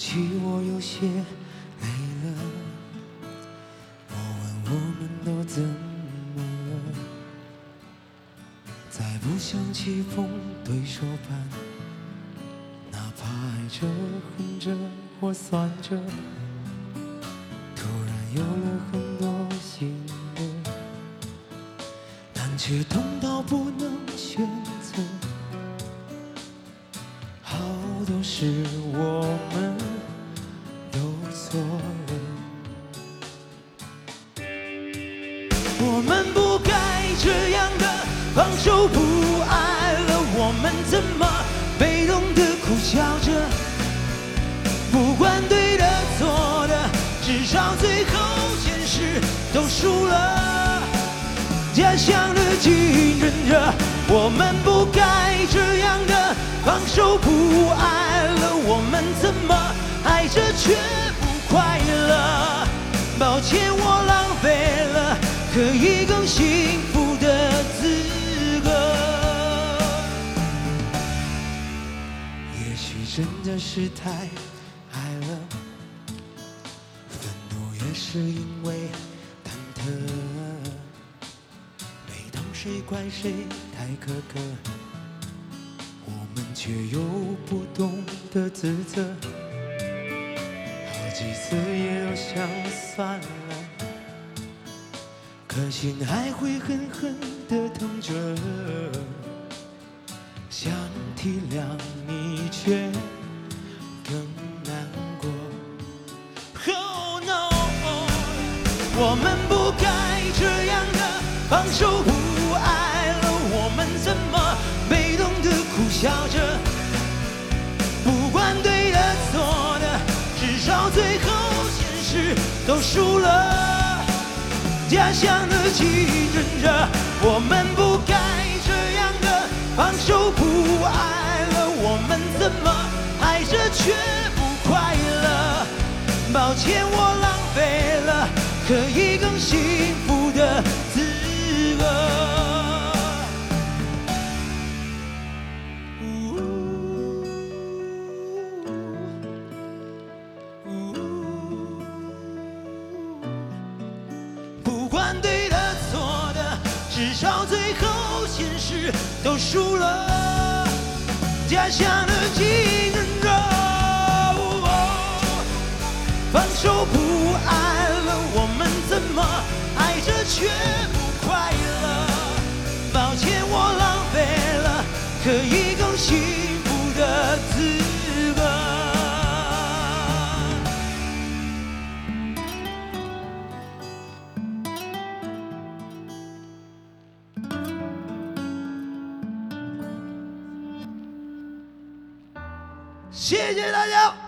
起我有些累了，我问我们都怎么了？再不想棋逢对手盘，哪怕爱着恨着或算着，突然有了很多新的，但却痛到不能选择。好多事我们都错了，我们不该这样的放手不爱了，我们怎么被动的苦笑着？不管对的错的，至少最后现实都输了。假想的竞争着，我们不该这样的放手不爱了，我们怎么爱着却不快乐？抱歉，我浪费了可以更幸福的资格。也许真的是太爱了，愤怒也是因为忐忑。每当谁怪谁太苛刻，我们却又不懂得自责。好几次也都想算了，可心还会狠狠地疼着。想体谅你，却更难过。Oh no， 我们不该这样的放手不爱了，我们怎么被动的苦笑着？不管对的错的，至少最后现实都输了。假想的竞争着，我们不该这样的放手不爱了，我们怎么爱着却不快乐？抱歉，我浪费了可以更幸福的资格。不管对的错的，至少最后现实都输了。假想的竞争着，放手不爱了，我们怎么爱着却不快乐？抱歉，我浪费了可以更幸福的资格。谢谢大家。